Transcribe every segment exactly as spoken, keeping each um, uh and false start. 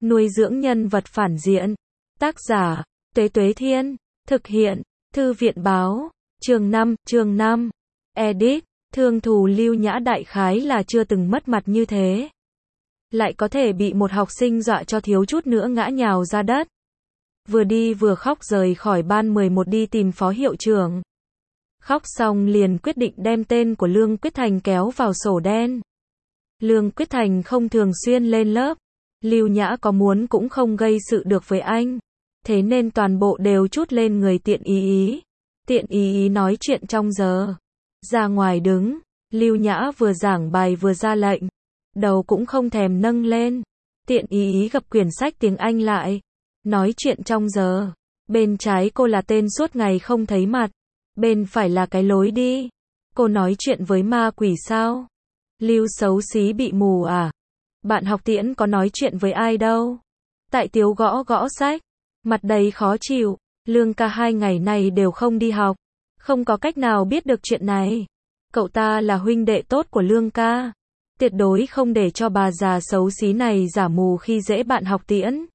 Nuôi dưỡng nhân vật phản diện. Tác giả, Tuế Tuế Thiên. Thực hiện, Thư viện Báo. Chương năm, chương năm. Edit, Thương thù Lưu Nhã đại khái là chưa từng mất mặt như thế. Lại có thể bị một học sinh dọa cho thiếu chút nữa ngã nhào ra đất. Vừa đi vừa khóc rời khỏi ban mười một đi tìm phó hiệu trưởng. Khóc xong liền quyết định đem tên của Lương Quyết Thành kéo vào sổ đen. Lương Quyết Thành không thường xuyên lên lớp. Lưu Nhã có muốn cũng không gây sự được với anh. Thế nên toàn bộ đều trút lên người Tiện Ý Ý. Tiện Ý Ý nói chuyện trong giờ. Ra ngoài đứng, Lưu Nhã vừa giảng bài vừa ra lệnh. Đầu cũng không thèm nâng lên. Tiện Ý Ý gập quyển sách tiếng Anh lại. Nói chuyện trong giờ. Bên trái cô là tên suốt ngày không thấy mặt. Bên phải là cái lối đi. Cô nói chuyện với ma quỷ sao? Lưu xấu xí bị mù à? Bạn học Tiễn có nói chuyện với ai đâu. Tại Tiếu gõ gõ sách. Mặt đầy khó chịu. Lương ca hai ngày này đều không đi học. Không có cách nào biết được chuyện này. Cậu ta là huynh đệ tốt của Lương ca. Tuyệt đối không để cho bà già xấu xí này giả mù khi dễ bạn học Tiễn.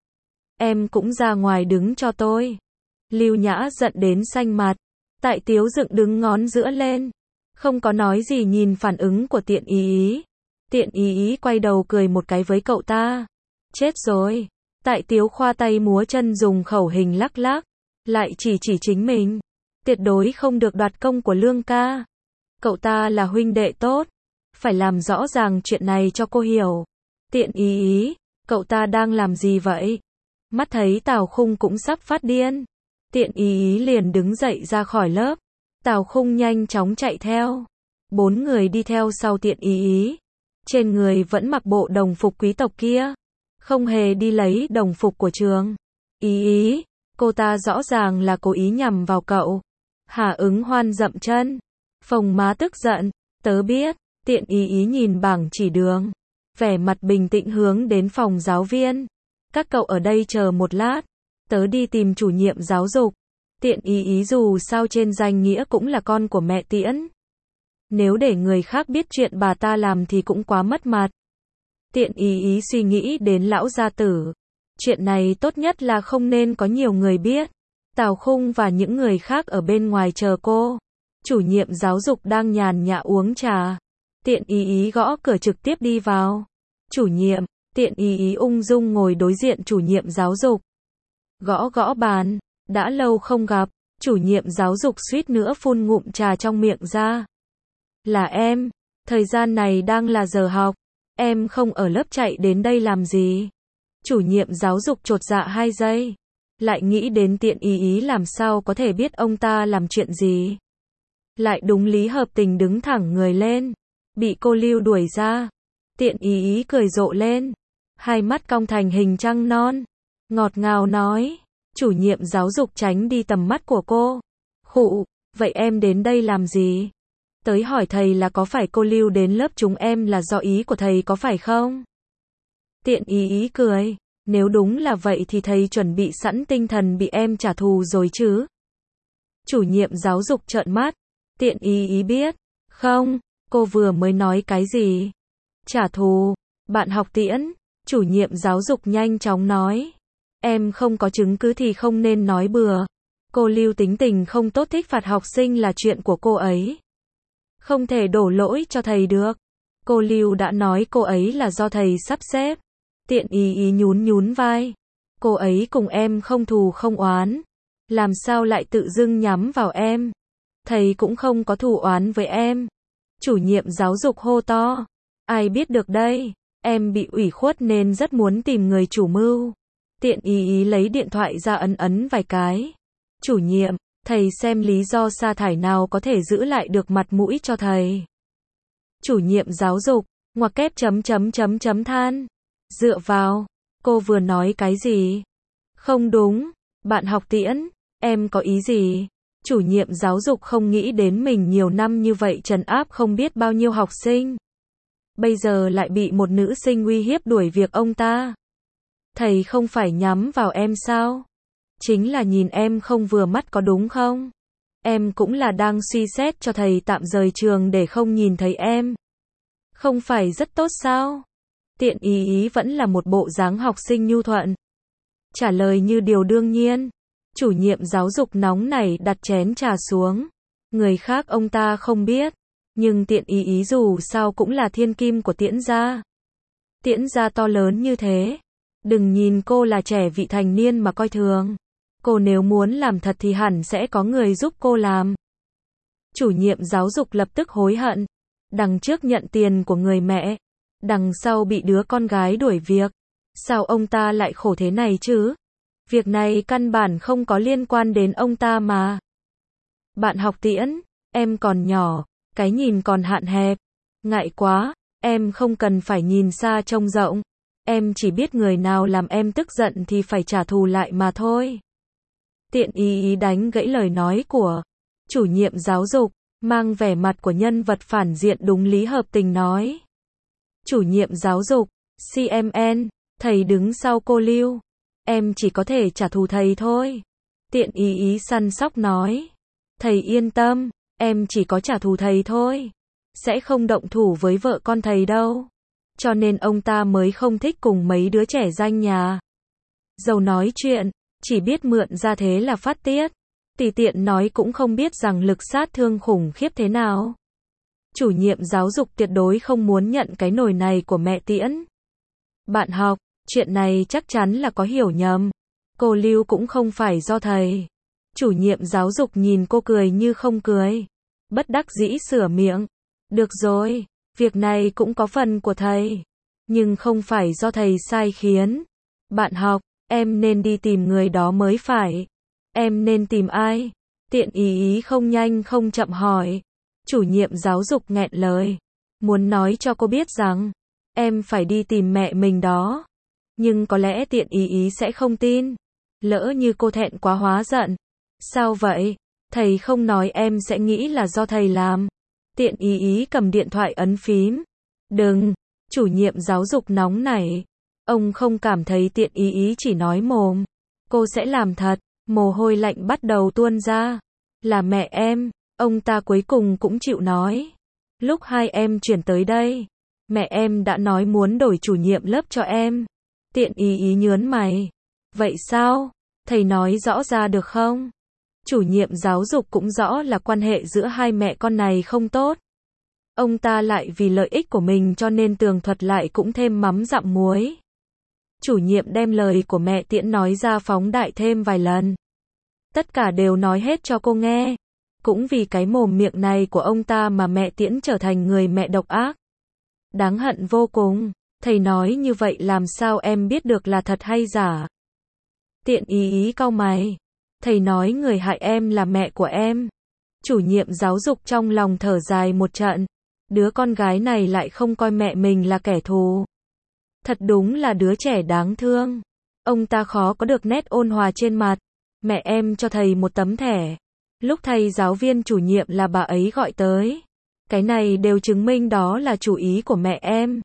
Em cũng ra ngoài đứng cho tôi. Lưu Nhã giận đến xanh mặt. Tại Tiếu dựng đứng ngón giữa lên. Không có nói gì nhìn phản ứng của Tiện Ý Ý. Tiện Ý Ý quay đầu cười một cái với cậu ta. Chết rồi. Tại Tiếu khoa tay múa chân dùng khẩu hình lắc lắc. Lại chỉ chỉ chính mình. Tuyệt đối không được đoạt công của Lương ca. Cậu ta là huynh đệ tốt. Phải làm rõ ràng chuyện này cho cô hiểu. Tiện Ý Ý, cậu ta đang làm gì vậy? Mắt thấy Tào Khung cũng sắp phát điên. Tiện Ý Ý liền đứng dậy ra khỏi lớp. Tào Khung nhanh chóng chạy theo. Bốn người đi theo sau Tiện Ý Ý. Trên người vẫn mặc bộ đồng phục quý tộc kia. Không hề đi lấy đồng phục của trường. Ý Ý, cô ta rõ ràng là cố ý nhằm vào cậu. Hà Ứng Hoan dậm chân. Phồng má tức giận. Tớ biết. Tiện Ý Ý nhìn bảng chỉ đường. Vẻ mặt bình tĩnh hướng đến phòng giáo viên. Các cậu ở đây chờ một lát. Tớ đi tìm chủ nhiệm giáo dục. Tiện Ý Ý dù sao trên danh nghĩa cũng là con của mẹ Tiễn. Nếu để người khác biết chuyện bà ta làm thì cũng quá mất mặt. Tiện Ý Ý suy nghĩ đến lão gia tử. Chuyện này tốt nhất là không nên có nhiều người biết. Tào Khung và những người khác ở bên ngoài chờ cô. Chủ nhiệm giáo dục đang nhàn nhã uống trà. Tiện Ý Ý gõ cửa trực tiếp đi vào. Chủ nhiệm. Tiện Ý Ý ung dung ngồi đối diện chủ nhiệm giáo dục. Gõ gõ bàn. Đã lâu không gặp. Chủ nhiệm giáo dục suýt nữa phun ngụm trà trong miệng ra. Là em. Thời gian này đang là giờ học. Em không ở lớp chạy đến đây làm gì? Chủ nhiệm giáo dục chột dạ hai giây. Lại nghĩ đến Tiện Ý Ý làm sao có thể biết ông ta làm chuyện gì. Lại đúng lý hợp tình đứng thẳng người lên. Bị cô Lưu đuổi ra. Tiện Ý Ý cười rộ lên. Hai mắt cong thành hình trăng non. Ngọt ngào nói. Chủ nhiệm giáo dục tránh đi tầm mắt của cô. Khụ, vậy em đến đây làm gì? Tới hỏi thầy là có phải cô Lưu đến lớp chúng em là do ý của thầy có phải không? Tiện Ý Ý cười. Nếu đúng là vậy thì thầy chuẩn bị sẵn tinh thần bị em trả thù rồi chứ? Chủ nhiệm giáo dục trợn mắt. Tiện Ý Ý biết. Không, cô vừa mới nói cái gì? Trả thù. Bạn học Tiễn. Chủ nhiệm giáo dục nhanh chóng nói. Em không có chứng cứ thì không nên nói bừa. Cô Lưu tính tình không tốt thích phạt học sinh là chuyện của cô ấy. Không thể đổ lỗi cho thầy được. Cô Lưu đã nói cô ấy là do thầy sắp xếp. Tiện Ý Ý nhún nhún vai. Cô ấy cùng em không thù không oán. Làm sao lại tự dưng nhắm vào em? Thầy cũng không có thù oán với em. Chủ nhiệm giáo dục hô to. Ai biết được đây? Em bị ủy khuất nên rất muốn tìm người chủ mưu. Tiện Ý Ý lấy điện thoại ra ấn ấn vài cái. Chủ nhiệm, thầy xem lý do sa thải nào có thể giữ lại được mặt mũi cho thầy. Chủ nhiệm giáo dục, ngoặc kép chấm chấm chấm chấm than. Dựa vào, cô vừa nói cái gì? Không đúng, bạn học Tiễn, em có ý gì? Chủ nhiệm giáo dục không nghĩ đến mình nhiều năm như vậy trấn áp không biết bao nhiêu học sinh. Bây giờ lại bị một nữ sinh uy hiếp đuổi việc ông ta. Thầy không phải nhắm vào em sao? Chính là nhìn em không vừa mắt có đúng không? Em cũng là đang suy xét cho thầy tạm rời trường để không nhìn thấy em. Không phải rất tốt sao? Tiện ý ý vẫn là một bộ dáng học sinh nhu thuận. Trả lời như điều đương nhiên. Chủ nhiệm giáo dục nóng nảy đặt chén trà xuống. Người khác ông ta không biết. Nhưng tiện ý ý dù sao cũng là thiên kim của Tiễn gia. Tiễn gia to lớn như thế. Đừng nhìn cô là trẻ vị thành niên mà coi thường. Cô nếu muốn làm thật thì hẳn sẽ có người giúp cô làm. Chủ nhiệm giáo dục lập tức hối hận. Đằng trước nhận tiền của người mẹ. Đằng sau bị đứa con gái đuổi việc. Sao ông ta lại khổ thế này chứ? Việc này căn bản không có liên quan đến ông ta mà. Bạn học Tiễn, em còn nhỏ, cái nhìn còn hạn hẹp. Ngại quá, em không cần phải nhìn xa trông rộng. Em chỉ biết người nào làm em tức giận thì phải trả thù lại mà thôi. Tiện ý ý đánh gãy lời nói của chủ nhiệm giáo dục, mang vẻ mặt của nhân vật phản diện đúng lý hợp tình nói. Chủ nhiệm giáo dục, xê em en, thầy đứng sau cô Lưu. Em chỉ có thể trả thù thầy thôi. Tiện ý ý săn sóc nói. Thầy yên tâm, em chỉ có trả thù thầy thôi. Sẽ không động thủ với vợ con thầy đâu. Cho nên ông ta mới không thích cùng mấy đứa trẻ danh nhà giàu nói chuyện, chỉ biết mượn ra thế là phát tiết. Tùy tiện nói cũng không biết rằng lực sát thương khủng khiếp thế nào. Chủ nhiệm giáo dục tuyệt đối không muốn nhận cái nồi này của mẹ Tiễn. Bạn học, chuyện này chắc chắn là có hiểu nhầm. Cô Lưu cũng không phải do thầy. Chủ nhiệm giáo dục nhìn cô cười như không cười. Bất đắc dĩ sửa miệng. Được rồi, việc này cũng có phần của thầy. Nhưng không phải do thầy sai khiến. Bạn học, em nên đi tìm người đó mới phải. Em nên tìm ai? Tiện ý ý không nhanh không chậm hỏi. Chủ nhiệm giáo dục nghẹn lời. Muốn nói cho cô biết rằng, em phải đi tìm mẹ mình đó. Nhưng có lẽ tiện ý ý sẽ không tin. Lỡ như cô thẹn quá hóa giận. Sao vậy? Thầy không nói em sẽ nghĩ là do thầy làm. Tiện ý ý cầm điện thoại ấn phím. Đừng, chủ nhiệm giáo dục nóng nảy. Ông không cảm thấy tiện ý ý chỉ nói mồm. Cô sẽ làm thật. Mồ hôi lạnh bắt đầu tuôn ra. Là mẹ em, ông ta cuối cùng cũng chịu nói. Lúc hai em chuyển tới đây, mẹ em đã nói muốn đổi chủ nhiệm lớp cho em. Tiện ý ý nhớn mày. Vậy sao? Thầy nói rõ ra được không? Chủ nhiệm giáo dục cũng rõ là quan hệ giữa hai mẹ con này không tốt. Ông ta lại vì lợi ích của mình cho nên tường thuật lại cũng thêm mắm dặm muối. Chủ nhiệm đem lời của mẹ Tiễn nói ra phóng đại thêm vài lần. Tất cả đều nói hết cho cô nghe. Cũng vì cái mồm miệng này của ông ta mà mẹ Tiễn trở thành người mẹ độc ác. Đáng hận vô cùng. Thầy nói như vậy làm sao em biết được là thật hay giả? Tiện ý ý cau mày. Thầy nói người hại em là mẹ của em. Chủ nhiệm giáo dục trong lòng thở dài một trận. Đứa con gái này lại không coi mẹ mình là kẻ thù. Thật đúng là đứa trẻ đáng thương. Ông ta khó có được nét ôn hòa trên mặt. Mẹ em cho thầy một tấm thẻ. Lúc thầy giáo viên chủ nhiệm là bà ấy gọi tới. Cái này đều chứng minh đó là chủ ý của mẹ em.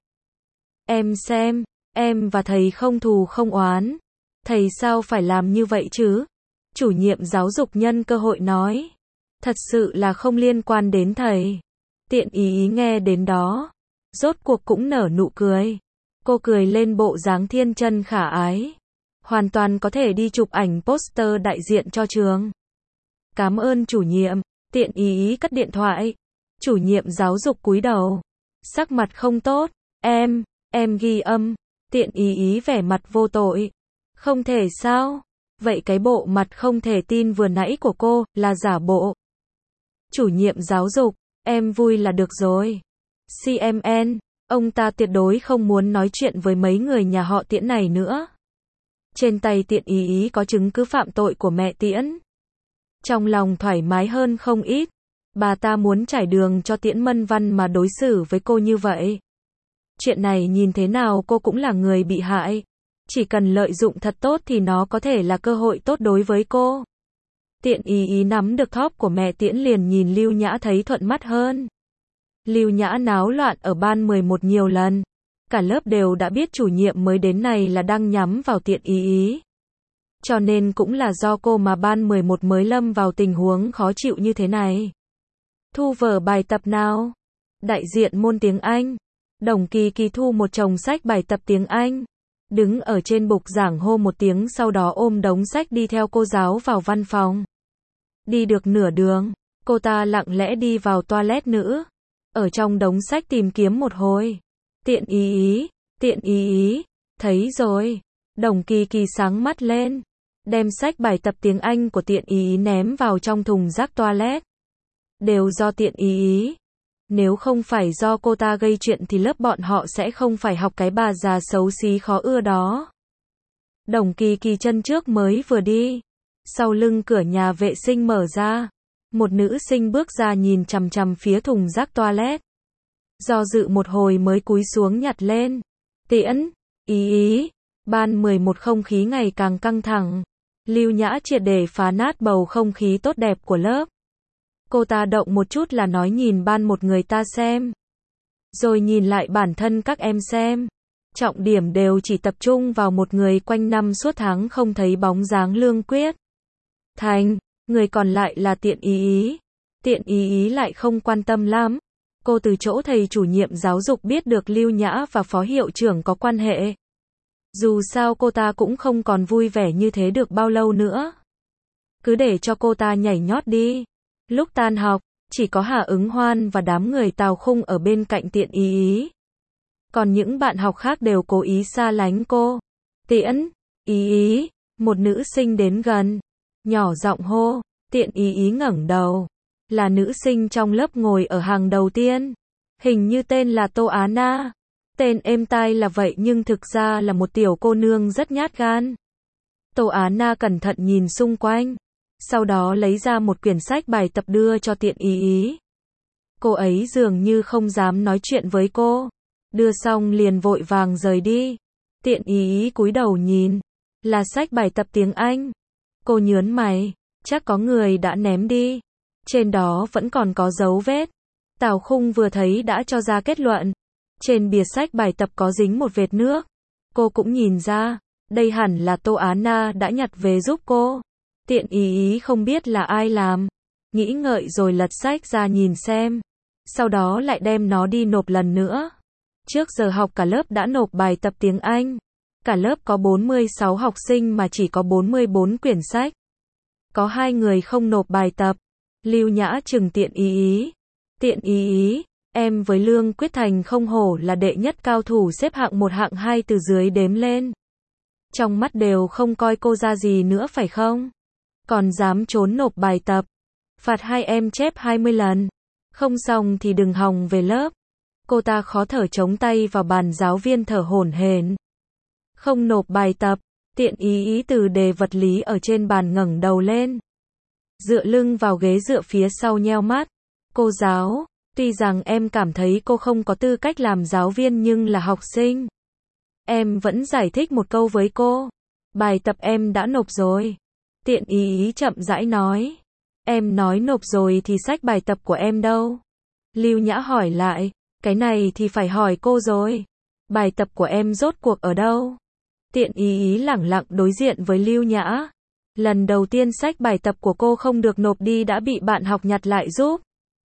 Em xem, em và thầy không thù không oán. Thầy sao phải làm như vậy chứ? Chủ nhiệm giáo dục nhân cơ hội nói. Thật sự là không liên quan đến thầy. Tiện ý ý nghe đến đó. Rốt cuộc cũng nở nụ cười. Cô cười lên bộ dáng thiên chân khả ái. Hoàn toàn có thể đi chụp ảnh poster đại diện cho trường. Cảm ơn chủ nhiệm. Tiện ý ý cất điện thoại. Chủ nhiệm giáo dục cúi đầu. Sắc mặt không tốt. Em, em ghi âm. Tiện ý ý vẻ mặt vô tội. Không thể sao? Vậy cái bộ mặt không thể tin vừa nãy của cô là giả bộ. Chủ nhiệm giáo dục, em vui là được rồi. xê em en, ông ta tuyệt đối không muốn nói chuyện với mấy người nhà họ Tiễn này nữa. Trên tay tiện ý ý có chứng cứ phạm tội của mẹ Tiễn. Trong lòng thoải mái hơn không ít. Bà ta muốn trải đường cho Tiễn Mân Văn mà đối xử với cô như vậy. Chuyện này nhìn thế nào cô cũng là người bị hại. Chỉ cần lợi dụng thật tốt thì nó có thể là cơ hội tốt đối với cô. Tiện ý ý nắm được thóp của mẹ Tiễn liền nhìn Lưu Nhã thấy thuận mắt hơn. Lưu Nhã náo loạn ở ban mười một nhiều lần. Cả lớp đều đã biết chủ nhiệm mới đến này là đang nhắm vào tiện ý ý. Cho nên cũng là do cô mà ban mười một mới lâm vào tình huống khó chịu như thế này. Thu vở bài tập nào? Đại diện môn tiếng Anh. Đồng Kỳ Kỳ thu một chồng sách bài tập tiếng Anh, đứng ở trên bục giảng hô một tiếng, sau đó ôm đống sách đi theo cô giáo vào văn phòng. Đi được nửa đường, cô ta lặng lẽ đi vào toilet nữ, ở trong đống sách tìm kiếm một hồi. Tiện ý ý, tiện ý ý, thấy rồi. Đồng Kỳ Kỳ sáng mắt lên, đem sách bài tập tiếng Anh của tiện ý ý ném vào trong thùng rác toilet. Đều do tiện ý ý. Nếu không phải do cô ta gây chuyện thì lớp bọn họ sẽ không phải học cái bà già xấu xí khó ưa đó. Đồng Kỳ Kỳ chân trước mới vừa đi, sau lưng cửa nhà vệ sinh mở ra, một nữ sinh bước ra nhìn chằm chằm phía thùng rác toilet. Do dự một hồi mới cúi xuống nhặt lên. Tiễn, ý ý, ban mười một không khí ngày càng căng thẳng. Lưu Nhã triệt để phá nát bầu không khí tốt đẹp của lớp. Cô ta động một chút là nói nhìn ban một người ta xem, rồi nhìn lại bản thân các em xem. Trọng điểm đều chỉ tập trung vào một người, quanh năm suốt tháng không thấy bóng dáng Lương Quyết Thành, người còn lại là tiện ý ý. Tiện ý ý lại không quan tâm lắm. Cô từ chỗ thầy chủ nhiệm giáo dục biết được Lưu Nhã và phó hiệu trưởng có quan hệ. Dù sao cô ta cũng không còn vui vẻ như thế được bao lâu nữa. Cứ để cho cô ta nhảy nhót đi. Lúc tan học, chỉ có Hà Ứng Hoan và đám người Tào Khung ở bên cạnh tiện ý ý. Còn những bạn học khác đều cố ý xa lánh cô. Tiễn, ý ý, một nữ sinh đến gần, nhỏ giọng hô. Tiện ý ý ngẩng đầu. Là nữ sinh trong lớp ngồi ở hàng đầu tiên. Hình như tên là Tô Á Na. Tên êm tai là vậy nhưng thực ra là một tiểu cô nương rất nhát gan. Tô Á Na cẩn thận nhìn xung quanh, sau đó lấy ra một quyển sách bài tập đưa cho tiện ý ý. Cô ấy dường như không dám nói chuyện với cô. Đưa xong liền vội vàng rời đi. Tiện ý ý cúi đầu nhìn. Là sách bài tập tiếng Anh. Cô nhớn mày. Chắc có người đã ném đi. Trên đó vẫn còn có dấu vết. Tào Khung vừa thấy đã cho ra kết luận. Trên bìa sách bài tập có dính một vệt nước. Cô cũng nhìn ra. Đây hẳn là Tô Á Na đã nhặt về giúp cô. Tiện ý ý không biết là ai làm. Nghĩ ngợi rồi lật sách ra nhìn xem. Sau đó lại đem nó đi nộp lần nữa. Trước giờ học cả lớp đã nộp bài tập tiếng Anh. Cả lớp có bốn mươi sáu học sinh mà chỉ có bốn mươi bốn quyển sách. Có hai người không nộp bài tập. Lưu Nhã trừng tiện ý ý. Tiện ý ý, em với Lương Quyết Thành không hổ là đệ nhất cao thủ xếp hạng một hạng hai từ dưới đếm lên. Trong mắt đều không coi cô ra gì nữa phải không? Còn dám trốn nộp bài tập. Phạt hai em chép hai mươi lần. Không xong thì đừng hòng về lớp. Cô ta khó thở chống tay vào bàn, giáo viên thở hổn hển. Không nộp bài tập. Tiện ý ý từ đề vật lý ở trên bàn ngẩng đầu lên. Dựa lưng vào ghế dựa phía sau nheo mắt. Cô giáo, tuy rằng em cảm thấy cô không có tư cách làm giáo viên nhưng là học sinh. Em vẫn giải thích một câu với cô. Bài tập em đã nộp rồi. Tiện ý ý chậm rãi nói. Em nói nộp rồi thì sách bài tập của em đâu? Lưu Nhã hỏi lại. Cái này thì phải hỏi cô rồi. Bài tập của em rốt cuộc ở đâu? Tiện ý ý lẳng lặng đối diện với Lưu Nhã. Lần đầu tiên sách bài tập của cô không được nộp đi đã bị bạn học nhặt lại giúp.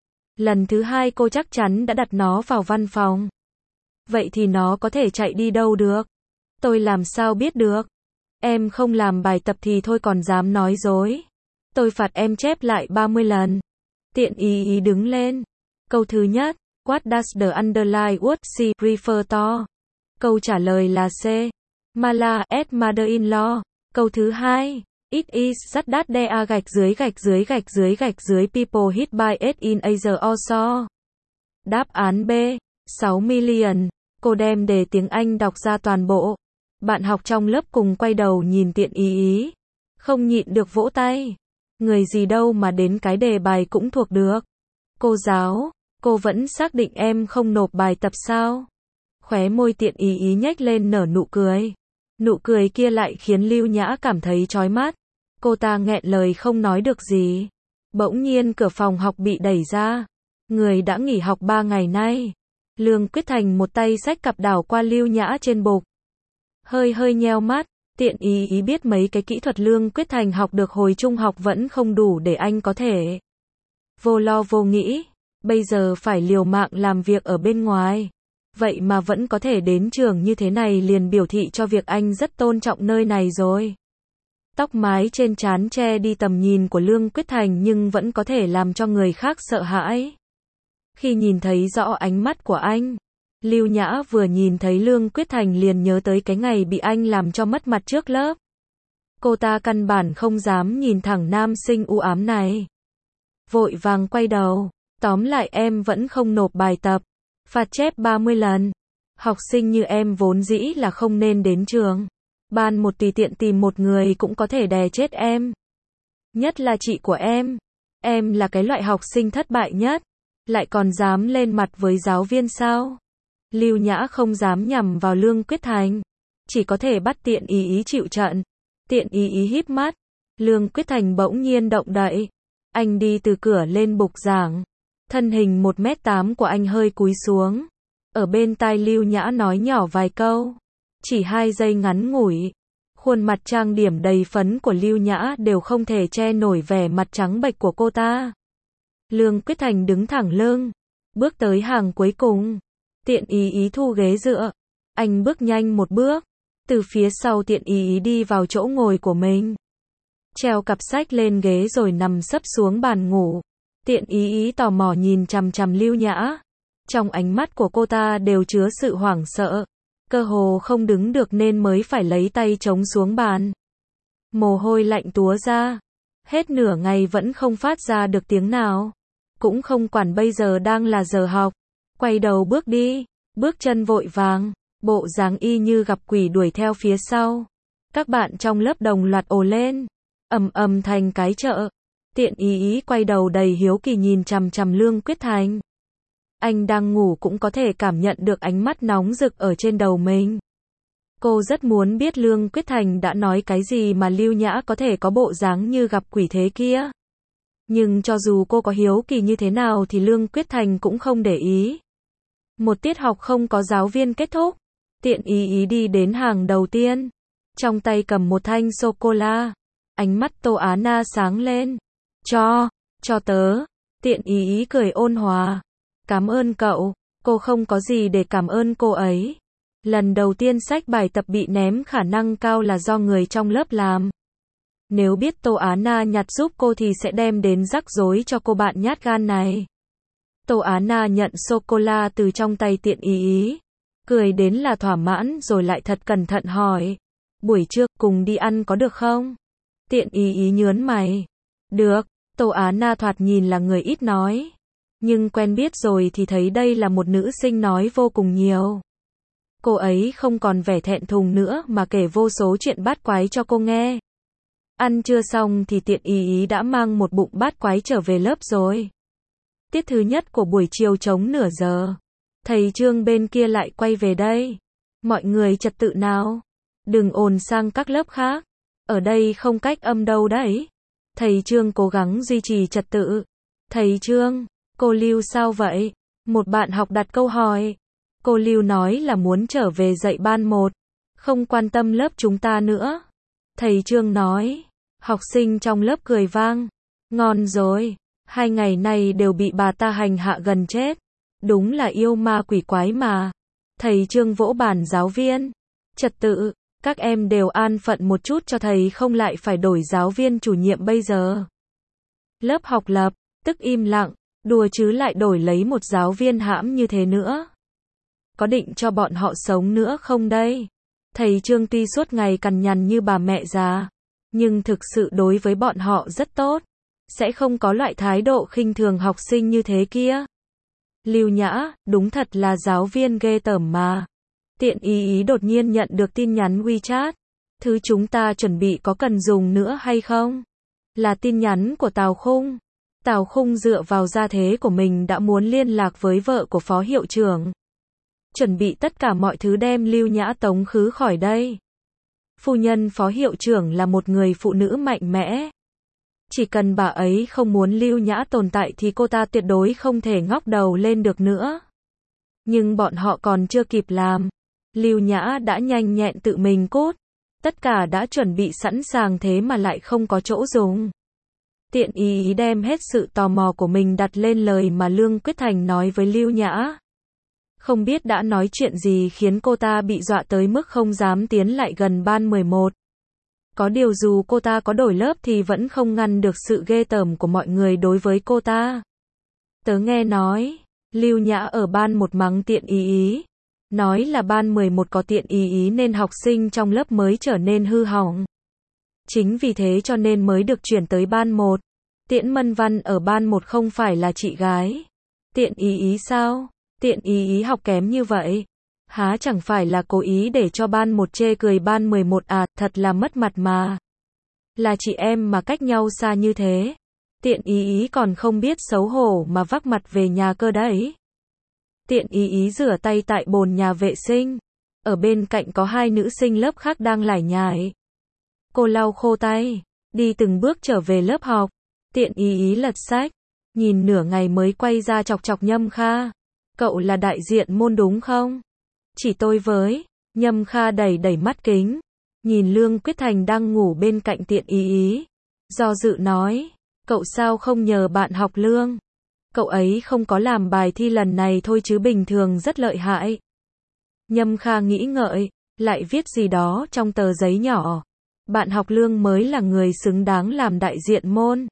Lần thứ hai cô chắc chắn đã đặt nó vào văn phòng. Vậy thì nó có thể chạy đi đâu được? Tôi làm sao biết được? Em không làm bài tập thì thôi còn dám nói dối. Tôi phạt em chép lại ba mươi lần. Tiện ý ý đứng lên. Câu thứ nhất, what does the underline word C refer to? Câu trả lời là C. Mala as mother-in-law. Câu thứ hai, it is that that there are gạch dưới gạch dưới gạch dưới gạch dưới people hit by it in Asia also. Đáp án B, sáu million. Cô đem đề tiếng Anh đọc ra toàn bộ. Bạn học trong lớp cùng quay đầu nhìn tiện ý ý. Không nhịn được vỗ tay. Người gì đâu mà đến cái đề bài cũng thuộc được. Cô giáo, cô vẫn xác định em không nộp bài tập sao? Khóe môi tiện ý ý nhếch lên nở nụ cười. Nụ cười kia lại khiến Lưu Nhã cảm thấy chói mắt. Cô ta nghẹn lời không nói được gì. Bỗng nhiên cửa phòng học bị đẩy ra. Người đã nghỉ học ba ngày nay. Lương Quyết Thành một tay xách cặp đảo qua Lưu Nhã trên bục. Hơi hơi nheo mắt. Tiện ý ý biết mấy cái kỹ thuật Lương Quyết Thành học được hồi trung học vẫn không đủ để anh có thể vô lo vô nghĩ. Bây giờ phải liều mạng làm việc ở bên ngoài. vậy mà vẫn có thể đến trường như thế này liền biểu thị cho việc anh rất tôn trọng nơi này rồi. Tóc mái trên trán che đi tầm nhìn của Lương Quyết Thành nhưng vẫn có thể làm cho người khác sợ hãi. Khi nhìn thấy rõ ánh mắt của anh, Lưu Nhã vừa nhìn thấy Lương Quyết Thành liền nhớ tới cái ngày bị anh làm cho mất mặt trước lớp. Cô ta căn bản không dám nhìn thẳng nam sinh u ám này. Vội vàng quay đầu, tóm lại em vẫn không nộp bài tập, phạt chép ba mươi lần. Học sinh như em vốn dĩ là không nên đến trường. Ban một tùy tiện tìm một người cũng có thể đè chết em. Nhất là chị của em. Em là cái loại học sinh thất bại nhất. Lại còn dám lên mặt với giáo viên sao? Lưu Nhã không dám nhằm vào Lương Quyết Thành. Chỉ có thể bắt Tiện Ý Ý chịu trận. Tiện Ý Ý híp mắt. Lương Quyết Thành bỗng nhiên động đậy. Anh đi từ cửa lên bục giảng. Thân hình một mét tám của anh hơi cúi xuống. Ở bên tai Lưu Nhã nói nhỏ vài câu. Chỉ hai giây ngắn ngủi. Khuôn mặt trang điểm đầy phấn của Lưu Nhã đều không thể che nổi vẻ mặt trắng bệch của cô ta. Lương Quyết Thành đứng thẳng lưng. Bước tới hàng cuối cùng. Tiện Ý Ý thu ghế dựa. Anh bước nhanh một bước. Từ phía sau Tiện Ý Ý đi vào chỗ ngồi của mình. Treo cặp sách lên ghế rồi nằm sấp xuống bàn ngủ. Tiện Ý Ý tò mò nhìn chằm chằm Lưu Nhã. Trong ánh mắt của cô ta đều chứa sự hoảng sợ. Cơ hồ không đứng được nên mới phải lấy tay chống xuống bàn. Mồ hôi lạnh túa ra. Hết nửa ngày vẫn không phát ra được tiếng nào. Cũng không quản bây giờ đang là giờ học. Quay đầu bước đi. Bước chân vội vàng. Bộ dáng y như gặp quỷ đuổi theo phía sau. Các bạn trong lớp đồng loạt ồ lên. Ầm ầm thành cái chợ. Tiện Ý Ý quay đầu đầy hiếu kỳ nhìn chằm chằm Lương Quyết Thành. Anh đang ngủ cũng có thể cảm nhận được ánh mắt nóng rực ở trên đầu mình. Cô rất muốn biết Lương Quyết Thành đã nói cái gì mà Lưu Nhã có thể có bộ dáng như gặp quỷ thế kia. Nhưng cho dù cô có hiếu kỳ như thế nào thì Lương Quyết Thành cũng không để ý. Một tiết học không có giáo viên kết thúc. Tiện Ý Ý đi đến hàng đầu tiên. Trong tay cầm một thanh sô-cô-la. Ánh mắt Tô Á Na sáng lên. Cho, cho tớ. Tiện Ý Ý cười ôn hòa. Cảm ơn cậu. Cô không có gì để cảm ơn cô ấy. Lần đầu tiên sách bài tập bị ném khả năng cao là do người trong lớp làm. Nếu biết Tô Á Na nhặt giúp cô thì sẽ đem đến rắc rối cho cô bạn nhát gan này. Tô Á Na nhận sô-cô-la từ trong tay Tiện Ý Ý. Cười đến là thỏa mãn rồi lại thật cẩn thận hỏi. Buổi trưa cùng đi ăn có được không? Tiện Ý Ý nhớn mày. Được. Tô Á Na thoạt nhìn là người ít nói. Nhưng quen biết rồi thì thấy đây là một nữ sinh nói vô cùng nhiều. Cô ấy không còn vẻ thẹn thùng nữa mà kể vô số chuyện bát quái cho cô nghe. Ăn trưa xong thì Tiện Ý Ý đã mang một bụng bát quái trở về lớp rồi. Tiết thứ nhất của buổi chiều trống nửa giờ. Thầy Trương bên kia lại quay về đây. Mọi người trật tự nào. Đừng ồn sang các lớp khác. Ở đây không cách âm đâu đấy. Thầy Trương cố gắng duy trì trật tự. Thầy Trương, cô Lưu sao vậy? Một bạn học đặt câu hỏi. Cô Lưu nói là muốn trở về dạy ban một. Không quan tâm lớp chúng ta nữa. Thầy Trương nói. Học sinh trong lớp cười vang. Ngon rồi. Hai ngày này đều bị bà ta hành hạ gần chết. Đúng là yêu ma quỷ quái mà. Thầy Trương vỗ bàn giáo viên. Trật tự. Các em đều an phận một chút cho thầy không lại phải đổi giáo viên chủ nhiệm bây giờ. Lớp học lập, tức im lặng, đùa chứ lại đổi lấy một giáo viên hãm như thế nữa. Có định cho bọn họ sống nữa không đây? Thầy Trương tuy suốt ngày cằn nhằn như bà mẹ già, nhưng thực sự đối với bọn họ rất tốt. Sẽ không có loại thái độ khinh thường học sinh như thế kia. Lưu Nhã, đúng thật là giáo viên ghê tởm mà. Tiện Ý Ý đột nhiên nhận được tin nhắn WeChat. Thứ chúng ta chuẩn bị có cần dùng nữa hay không? Là tin nhắn của Tào Khung. Tào Khung dựa vào gia thế của mình đã muốn liên lạc với vợ của phó hiệu trưởng. Chuẩn bị tất cả mọi thứ đem Lưu Nhã tống khứ khỏi đây. Phu nhân phó hiệu trưởng là một người phụ nữ mạnh mẽ. Chỉ cần bà ấy không muốn Lưu Nhã tồn tại thì cô ta tuyệt đối không thể ngóc đầu lên được nữa. Nhưng bọn họ còn chưa kịp làm. Lưu Nhã đã nhanh nhẹn tự mình cốt. Tất cả đã chuẩn bị sẵn sàng thế mà lại không có chỗ dùng. Tiện Ý Ý đem hết sự tò mò của mình đặt lên lời mà Lương Quyết Thành nói với Lưu Nhã. Không biết đã nói chuyện gì khiến cô ta bị dọa tới mức không dám tiến lại gần ban mười một. Có điều dù cô ta có đổi lớp thì vẫn không ngăn được sự ghê tởm của mọi người đối với cô ta. Tớ nghe nói, Lưu Nhã ở ban một mắng tiện ý ý. Nói là ban mười một có tiện ý ý nên học sinh trong lớp mới trở nên hư hỏng. Chính vì thế cho nên mới được chuyển tới ban một. Tiễn Mân Văn ở ban một không phải là chị gái. Tiện ý ý sao? Tiện ý ý học kém như vậy. Há chẳng phải là cố ý để cho ban một chê cười ban mười một à, thật là mất mặt mà. Là chị em mà cách nhau xa như thế. Tiện ý ý còn không biết xấu hổ mà vác mặt về nhà cơ đấy. Tiện ý ý rửa tay tại bồn nhà vệ sinh. Ở bên cạnh có hai nữ sinh lớp khác đang lải nhải. Cô lau khô tay, đi từng bước trở về lớp học. Tiện ý ý lật sách, nhìn nửa ngày mới quay ra chọc chọc Nhâm Kha. Cậu là đại diện môn đúng không? Chỉ tôi với. Nhâm Kha đẩy đẩy mắt kính, nhìn Lương Quyết Thành đang ngủ bên cạnh tiện ý ý. Do dự nói, cậu sao không nhờ bạn học Lương? Cậu ấy không có làm bài thi lần này thôi chứ bình thường rất lợi hại. Nhâm Kha nghĩ ngợi, lại viết gì đó trong tờ giấy nhỏ. Bạn học Lương mới là người xứng đáng làm đại diện môn.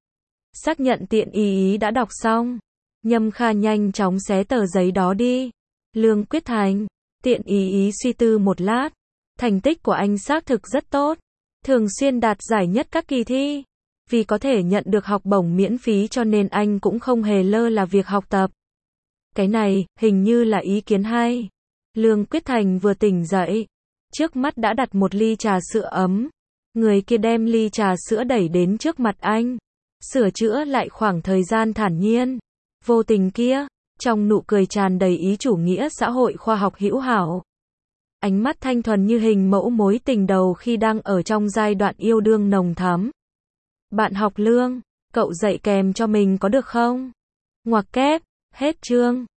Xác nhận tiện ý ý đã đọc xong. Nhâm Kha nhanh chóng xé tờ giấy đó đi. Lương Quyết Thành, tiện ý ý suy tư một lát. Thành tích của anh xác thực rất tốt. Thường xuyên đạt giải nhất các kỳ thi. Vì có thể nhận được học bổng miễn phí cho nên anh cũng không hề lơ là việc học tập. Cái này, hình như là ý kiến hay. Lương Quyết Thành vừa tỉnh dậy. Trước mắt đã đặt một ly trà sữa ấm. Người kia đem ly trà sữa đẩy đến trước mặt anh. Sửa chữa lại khoảng thời gian thản nhiên. Vô tình kia, trong nụ cười tràn đầy ý chủ nghĩa xã hội khoa học hữu hảo. Ánh mắt thanh thuần như hình mẫu mối tình đầu khi đang ở trong giai đoạn yêu đương nồng thắm. Bạn học Lương, cậu dạy kèm cho mình có được không? Ngoặc kép, hết chương.